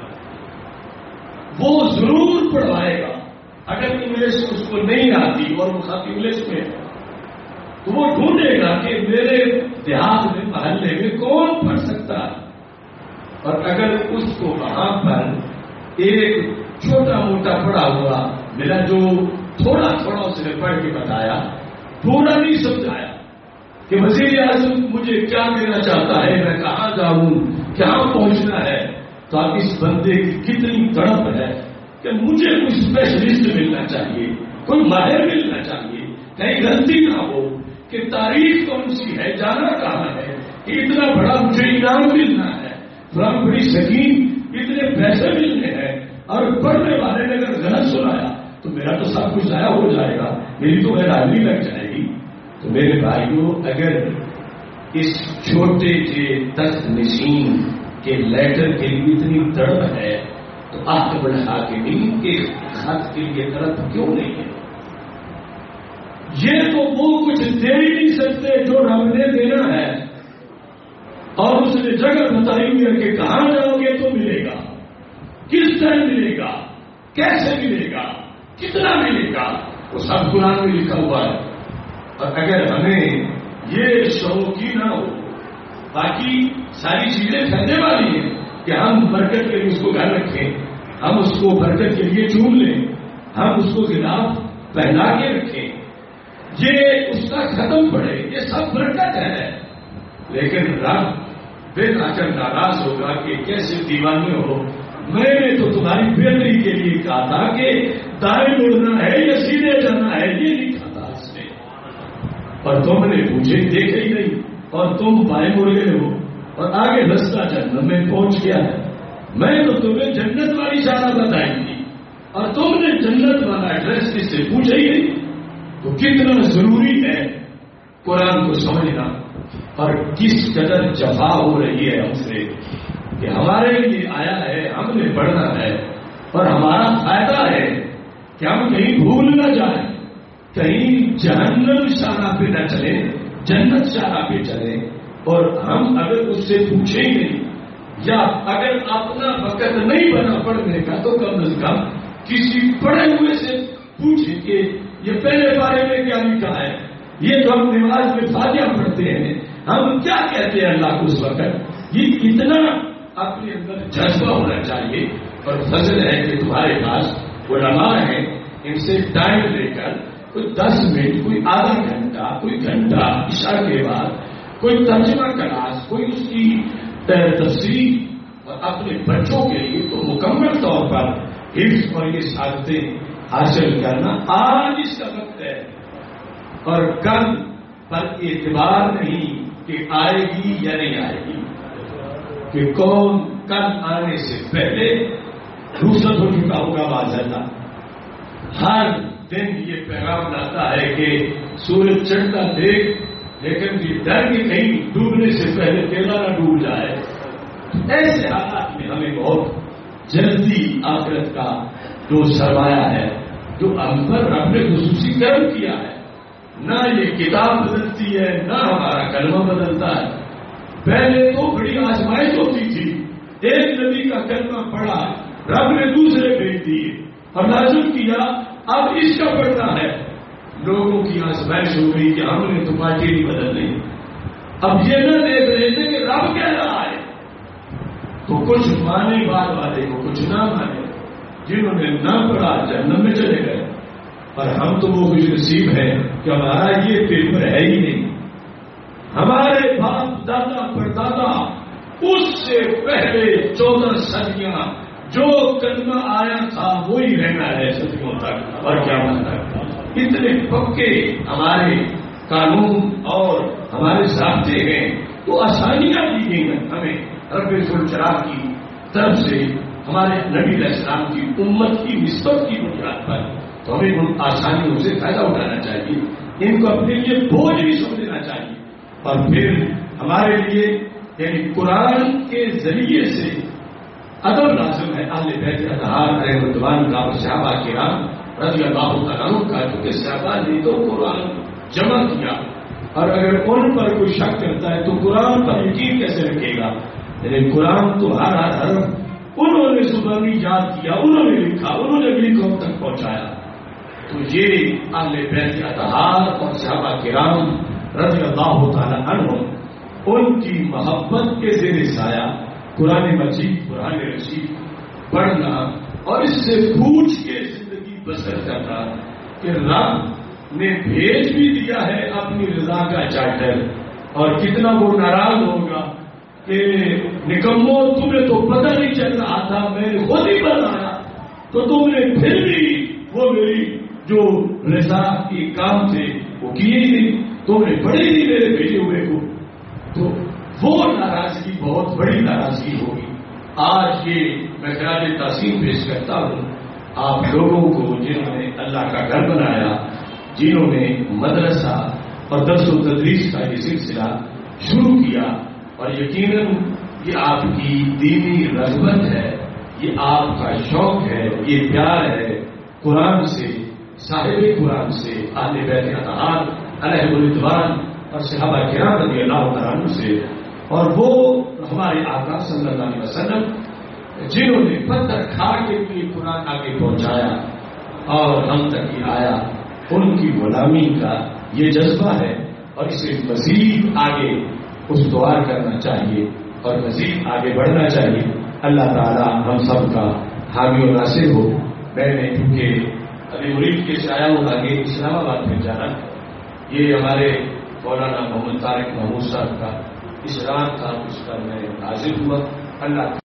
وہ ضرور پڑھوائے گا، اگر انگلش اس کو نہیں آتی اور وہ خط انگلش میں ہے تو وہ ڈھونڈے گا کہ میرے دیہات میں محلے میں کون پڑھ سکتا ہے، اور اگر اس کو وہاں پر ایک چھوٹا موٹا پڑا ہوا میرا جو تھوڑا تھوڑا اس نے پڑھ کے بتایا، پورا نہیں سمجھایا کہ وزیر اعظم مجھے کیا دینا چاہتا ہے، میں کہاں جاؤں، کہاں پہنچنا ہے. تو اب اس بندے کی کتنی تڑپ ہے کہ مجھے کوئی اسپیشلسٹ ملنا چاہیے، کوئی ماہر ملنا چاہیے، کہیں غلطی نہ ہو کہ تاریخ کون سی ہے، جانا کہاں ہے، کہ اتنا بڑا مجھے انعام ملنا ہے، فلاں بڑی سکیم، اتنے پیسے ملنے ہیں، اور پڑھنے والے نے اگر غلط سنایا تو میرا تو سب کچھ ضائع ہو جائے گا، میری تو حیرانی لگ جائے گی. تو میرے بھائیوں، اگر اس چھوٹے سے تخت نشین کے لیٹر کے لیے اتنی تڑپ ہے تو اکبر الحاکمین کے خط کے لیے تڑپ کیوں نہیں ہے؟ یہ تو وہ کچھ دے ہی نہیں سکتے جو رب نے دینا ہے، اور اس نے جگہ بتائی ہوئی ہے کہ کہاں جاؤ گے تو ملے گا، کس طرح ملے گا، کیسے ملے گا، کتنا ملے گا، وہ سب قرآن میں لکھا ہوا ہے. اور اگر ہمیں یہ شوق ہی نہ ہو، باقی ساری چیزیں کرنے والی ہیں کہ ہم برکت کے لیے اس کو گھر رکھیں، ہم اس کو برکت کے لیے چون لیں، ہم اس کو خلاف پہنا کے رکھیں، یہ اس کا ختم پڑے، یہ سب برکت ہے. لیکن رب بے کر ناراض ہوگا کہ کیسے دیوانے ہو، میں نے تو تمہاری بہتری کے لیے کہا تھا کہ دائیں مڑنا ہے یا سیدھے جانا ہے، یہ لکھا تھا اس نے، اور تم نے مجھے دیکھا ہی نہیں، اور تم بائیں مڑ گئے ہو، اور آگے رستہ جنت میں پہنچ گیا ہے. میں تو تمہیں جنت والی شارہ بتائی تھی، اور تم نے جنت والا ایڈریس کس سے پوچھا ہی نہیں. تو کتنا ضروری ہے قرآن کو سمجھنا، اور کس قدر جفا ہو رہی ہے ہم سے کہ ہمارے لیے آیا ہے، ہم نے پڑھنا ہے، اور ہمارا فائدہ ہے کہ ہم کہیں بھول نہ جائیں، کہیں جہنم شاہراہ پہ نہ چلیں، جنت شاہراہ پہ چلیں. اور ہم اگر اس سے پوچھیں گے، یا اگر اپنا وقت نہیں بنا پڑھنے کا، تو کم از کم کسی پڑھے ہوئے سے پوچھیں کہ یہ پہلے بارے میں کیا لکھا ہے، یہ جو ہم نماز میں فاتحہ پڑھتے ہیں ہم کیا کہتے ہیں اللہ کو اس وقت. یہ کتنا اپنے اندر جذبہ ہونا چاہیے. اور فضل ہے کہ تمہارے پاس علماء ہیں، ان سے ٹائم لے کر کوئی 10 منٹ، کوئی آدھا گھنٹہ، کوئی گھنٹہ عشاء کے بعد کوئی ترجمہ کلاس، کوئی اس کی تفسیر، اور اپنے بچوں کے لیے تو مکمل طور پر حفظ اور یہ سعادتیں حاصل کرنا آج اس کا وقت ہے. اور کل پر اعتبار نہیں کہ آئے گی یا نہیں آئے گی، کہ کون کل آنے سے پہلے رخصت ہو چکا ہوگا. معذاللہ ہر دن یہ پیغام لاتا ہے کہ سورج چڑھتا دیکھ، لیکن یہ ڈر کے کہیں ڈوبنے سے پہلے تیرا نہ ڈوب جائے. ایسے حالات میں ہمیں بہت جلدی آخرت کا جو سرمایہ ہے، جو ہم پر رب نے خصوصی کرم کیا ہے، نہ یہ کتاب بدلتی ہے، نہ ہمارا کلمہ بدلتا ہے. پہلے تو بڑی آزمائش ہوتی تھی، ایک نبی کا کلمہ پڑھا، رب نے دوسرے بھیج دیے اور نازل کیا، اب اس کا پڑھنا ہے. لوگوں کی آزمائش ہو گئی کہ ہم نے تو پارٹی نہیں بدلنی. اب یہ نہ دیکھ رہے تھے کہ رب کہہ رہا ہے، تو کچھ مانے بات والے کو، کچھ نہ مانے. جنہوں نے نہ پڑھا جہنم میں چلے گئے، اور ہم تو وہ خوش نصیب ہیں کہ ہمارا یہ پیپر ہے ہی نہیں. ہمارے باپ دادا پردادا اس سے پہلے 14 صدیاں جو کلمہ آیا تھا وہی رہنا ہے صدیوں تک، اور کیا مطلب. اتنے پکے ہمارے قانون اور ہمارے ضابطے ہیں، تو آسانیاں دی گئی ہیں ہمیں رب الجلال کی طرف سے ہمارے نبی علیہ السلام کی امت کی نسبت کی بنیاد پر. تو ہمیں ان آسانیوں سے فائدہ اٹھانا چاہیے، ان کو اپنے لیے بوجھ بھی سمجھنا چاہیے. اور پھر ہمارے لیے یعنی قرآن کے ذریعے سے ادب لازم ہے اہل بیت اطہار علیہ رضوان کا اور صحابہ کرام رضی اللہ تعالیٰ عنہ کا، کیونکہ صحابہ نے تو قرآن جمع کیا، اور اگر ان پر کوئی شک کرتا ہے تو قرآن پر یقین کیسے رکھے گا. یعنی قرآن تو ہر حرف انہوں نے زبانی یاد کیا، انہوں نے لکھا، انہوں نے اگلی قوم تک پہنچایا. تو یہ اہل بیت اطہار اور صحابہ کرام رضی اللہ تعالیٰ عنہ، ان کی محبت کے زیر سایہ قرآن مجید، قرآن رشید پڑھنا اور اس سے پوچھ کے زندگی بسر کرنا، کہ رب نے بھیج بھی دیا ہے اپنی رضا کا چارٹر، اور کتنا وہ ناراض ہوگا کہ نکمو تمہیں تو پتہ نہیں چل رہا تھا، میں نے خود ہی بتایا تو تم نے پھر بھی وہ میری جو رضا کے کام تھے وہ کیے ہی نہیں، تم نے پڑھی نہیں میرے بھیجے ہوئے کو، تو وہ ناراضگی بہت بڑی ناراضگی ہوگی۔ آج یہ میں خراج تحسین پیش کرتا ہوں آپ لوگوں کو جنہوں نے اللہ کا گھر بنایا، جنہوں نے مدرسہ اور درس و تدریس کا یہ سلسلہ شروع کیا، اور یقیناً یہ آپ کی دینی رغبت ہے، یہ آپ کا شوق ہے، یہ پیار ہے قرآن سے، صاحب قرآن سے، اہل بیت اطہار علیہ الرضوان اور صحابہ کرام رضی اللہ تعالیٰ عنہ سے، اور وہ ہمارے آقا صلی اللہ علیہ وسلم جنہوں نے پتھر کھا کے لیے قرآن آگے پہنچایا اور ہم تک یہ آیا، ان کی غلامی کا یہ جذبہ ہے، اور اسے مزید آگے استوار کرنا چاہیے اور مزید آگے بڑھنا چاہیے۔ اللہ تعالی ہم سب کا حامی و ناصر ہو۔ میں نے کیونکہ ابھی مرید کے سے آیا ہوں، آگے اسلام آباد میں جانا، یہ ہمارے مولانا محمد طارق محمود صاحب کا اشراق تھا، اس پر میں حاضر ہوا۔ اللہ